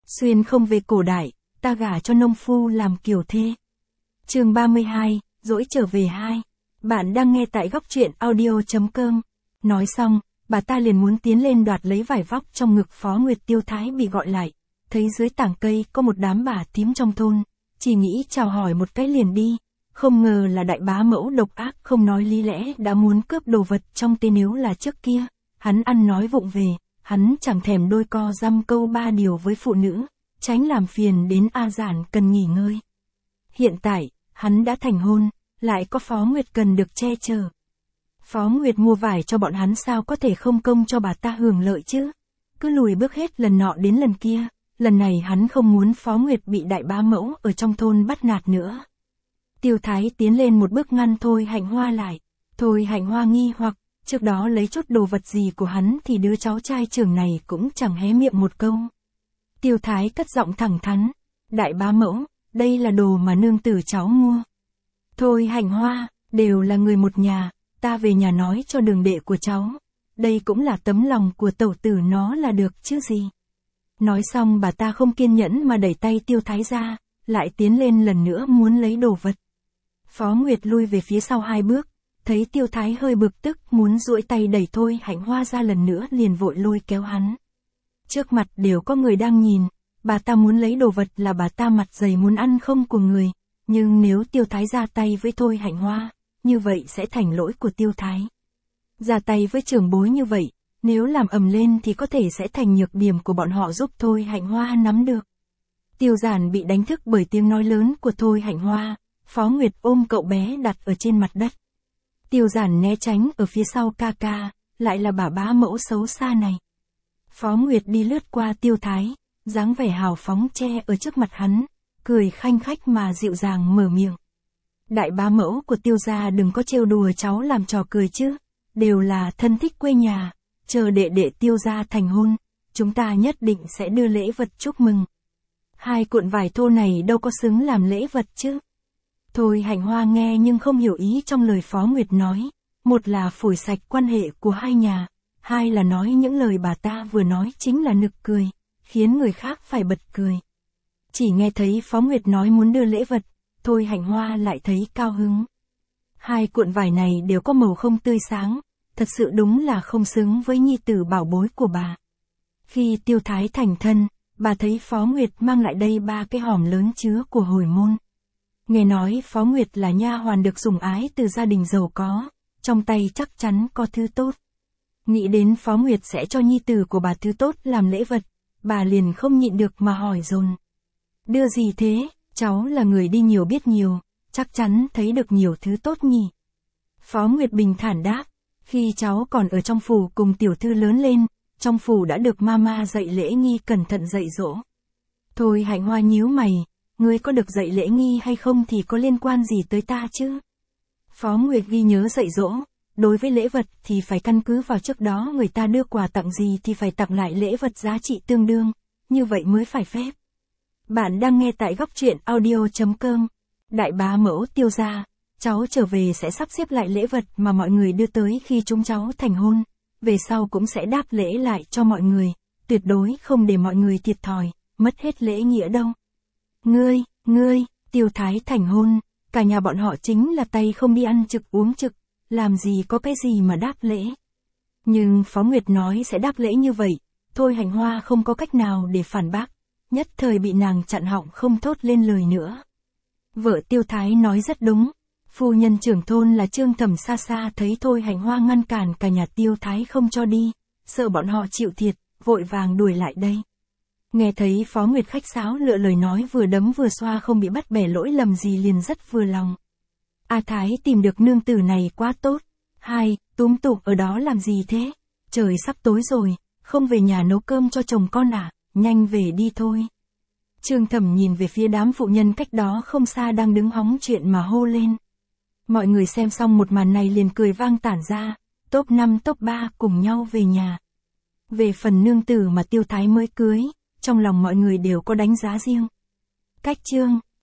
Xuyên không về cổ đại, ta gả cho nông phu làm kiều thê. Chương 32, dỗi trở về 2. Bạn đang nghe tại góc truyện audio.com. Nói xong, bà ta liền muốn tiến lên đoạt lấy vải vóc trong ngực Phó Nguyệt. Tiêu Thái bị gọi lại, thấy dưới tảng cây có một đám bà tím trong thôn, chỉ nghĩ chào hỏi một cái liền đi, không ngờ là đại bá mẫu độc ác không nói lý lẽ đã muốn cướp đồ vật trong tay. Nếu là trước kia, hắn ăn nói vụng về, hắn chẳng thèm đôi co dăm câu ba điều với phụ nữ, tránh làm phiền đến A Giản cần nghỉ ngơi. Hiện tại, hắn đã thành hôn, lại có Phó Nguyệt cần được che chở. Phó Nguyệt mua vải cho bọn hắn, sao có thể không công cho bà ta hưởng lợi chứ? Cứ lùi bước hết lần nọ đến lần kia, lần này hắn không muốn Phó Nguyệt bị đại bá mẫu ở trong thôn bắt nạt nữa. Tiêu Thái tiến lên một bước ngăn Thôi Hạnh Hoa lại. Thôi Hạnh Hoa nghi hoặc, trước đó lấy chút đồ vật gì của hắn thì đứa cháu trai trưởng này cũng chẳng hé miệng một câu. Tiêu Thái cất giọng thẳng thắn, đại bá mẫu, đây là đồ mà nương tử cháu mua. Thôi Hạnh Hoa, đều là người một nhà, ta về nhà nói cho đường đệ của cháu, đây cũng là tấm lòng của tẩu tử nó là được chứ gì. Nói xong bà ta không kiên nhẫn mà đẩy tay Tiêu Thái ra, lại tiến lên lần nữa muốn lấy đồ vật. Phó Nguyệt lui về phía sau 2 bước, thấy Tiêu Thái hơi bực tức muốn duỗi tay đẩy Thôi Hạnh Hoa ra lần nữa liền vội lôi kéo hắn. Trước mặt đều có người đang nhìn, bà ta muốn lấy đồ vật là bà ta mặt dày muốn ăn không của người, nhưng nếu Tiêu Thái ra tay với Thôi Hạnh Hoa, như vậy sẽ thành lỗi của Tiêu Thái. Ra tay với trưởng bối như vậy, nếu làm ầm lên thì có thể sẽ thành nhược điểm của bọn họ giúp Thôi Hạnh Hoa nắm được. Tiêu Giản bị đánh thức bởi tiếng nói lớn của Thôi Hạnh Hoa, Phó Nguyệt ôm cậu bé đặt ở trên mặt đất. Tiêu Giản né tránh ở phía sau ca ca, lại là bà bá mẫu xấu xa này. Phó Nguyệt đi lướt qua Tiêu Thái, dáng vẻ hào phóng che ở trước mặt hắn, cười khanh khách mà dịu dàng mở miệng. Đại bá mẫu của Tiêu gia đừng có trêu đùa cháu làm trò cười chứ, đều là thân thích quê nhà, chờ đệ đệ Tiêu gia thành hôn, chúng ta nhất định sẽ đưa lễ vật chúc mừng. 2 cuộn vải thô này đâu có xứng làm lễ vật chứ. Thôi Hạnh Hoa nghe nhưng không hiểu ý trong lời Phó Nguyệt nói, một là phủi sạch quan hệ của 2 nhà, 2 là nói những lời bà ta vừa nói chính là nực cười, khiến người khác phải bật cười. Chỉ nghe thấy Phó Nguyệt nói muốn đưa lễ vật, Thôi Hạnh Hoa lại thấy cao hứng. 2 cuộn vải này đều có màu không tươi sáng, thật sự đúng là không xứng với nhi tử bảo bối của bà. Khi Tiêu Thái thành thân, bà thấy Phó Nguyệt mang lại đây 3 cái hòm lớn chứa của hồi môn. Nghe nói Phó Nguyệt là nha hoàn được sủng ái từ gia đình giàu có, trong tay chắc chắn có thứ tốt. Nghĩ đến Phó Nguyệt sẽ cho nhi tử của bà thứ tốt làm lễ vật, bà liền không nhịn được mà hỏi dồn. Đưa gì thế, cháu là người đi nhiều biết nhiều, chắc chắn thấy được nhiều thứ tốt nhỉ. Phó Nguyệt bình thản đáp, khi cháu còn ở trong phủ cùng tiểu thư lớn lên, trong phủ đã được mama dạy lễ nghi cẩn thận dạy dỗ. Thôi Hạnh Hoa nhíu mày, ngươi có được dạy lễ nghi hay không thì có liên quan gì tới ta chứ? Phó Nguyệt ghi nhớ dạy dỗ, đối với lễ vật thì phải căn cứ vào trước đó người ta đưa quà tặng gì thì phải tặng lại lễ vật giá trị tương đương, như vậy mới phải phép. Bạn đang nghe tại góc truyện audio.com. Đại bá mẫu Tiêu gia, cháu trở về sẽ sắp xếp lại lễ vật mà mọi người đưa tới khi chúng cháu thành hôn, về sau cũng sẽ đáp lễ lại cho mọi người, tuyệt đối không để mọi người thiệt thòi, mất hết lễ nghĩa đâu. Ngươi, Tiêu Thái thành hôn, cả nhà bọn họ chính là tay không đi ăn trực uống trực, làm gì có cái gì mà đáp lễ. Nhưng Phó Nguyệt nói sẽ đáp lễ như vậy, Thôi Hạnh Hoa không có cách nào để phản bác, nhất thời bị nàng chặn họng không thốt lên lời nữa. Vợ Tiêu Thái nói rất đúng, phu nhân trưởng thôn là Trương Thẩm xa xa thấy Thôi Hạnh Hoa ngăn cản cả nhà Tiêu Thái không cho đi, sợ bọn họ chịu thiệt, vội vàng đuổi lại đây. Nghe thấy Phó Nguyệt khách sáo lựa lời nói vừa đấm vừa xoa không bị bắt bẻ lỗi lầm gì liền rất vừa lòng. A Thái tìm được nương tử này quá tốt. 2, túm tụm ở đó làm gì thế? Trời sắp tối rồi, không về nhà nấu cơm cho chồng con à, nhanh về đi thôi. Trương Thẩm nhìn về phía đám phụ nhân cách đó không xa đang đứng hóng chuyện mà hô lên. Mọi người xem xong một màn này liền cười vang tản ra, top 5 top 3 cùng nhau về nhà. Về phần nương tử mà Tiêu Thái mới cưới, trong lòng mọi người đều có đánh giá riêng. Cách chương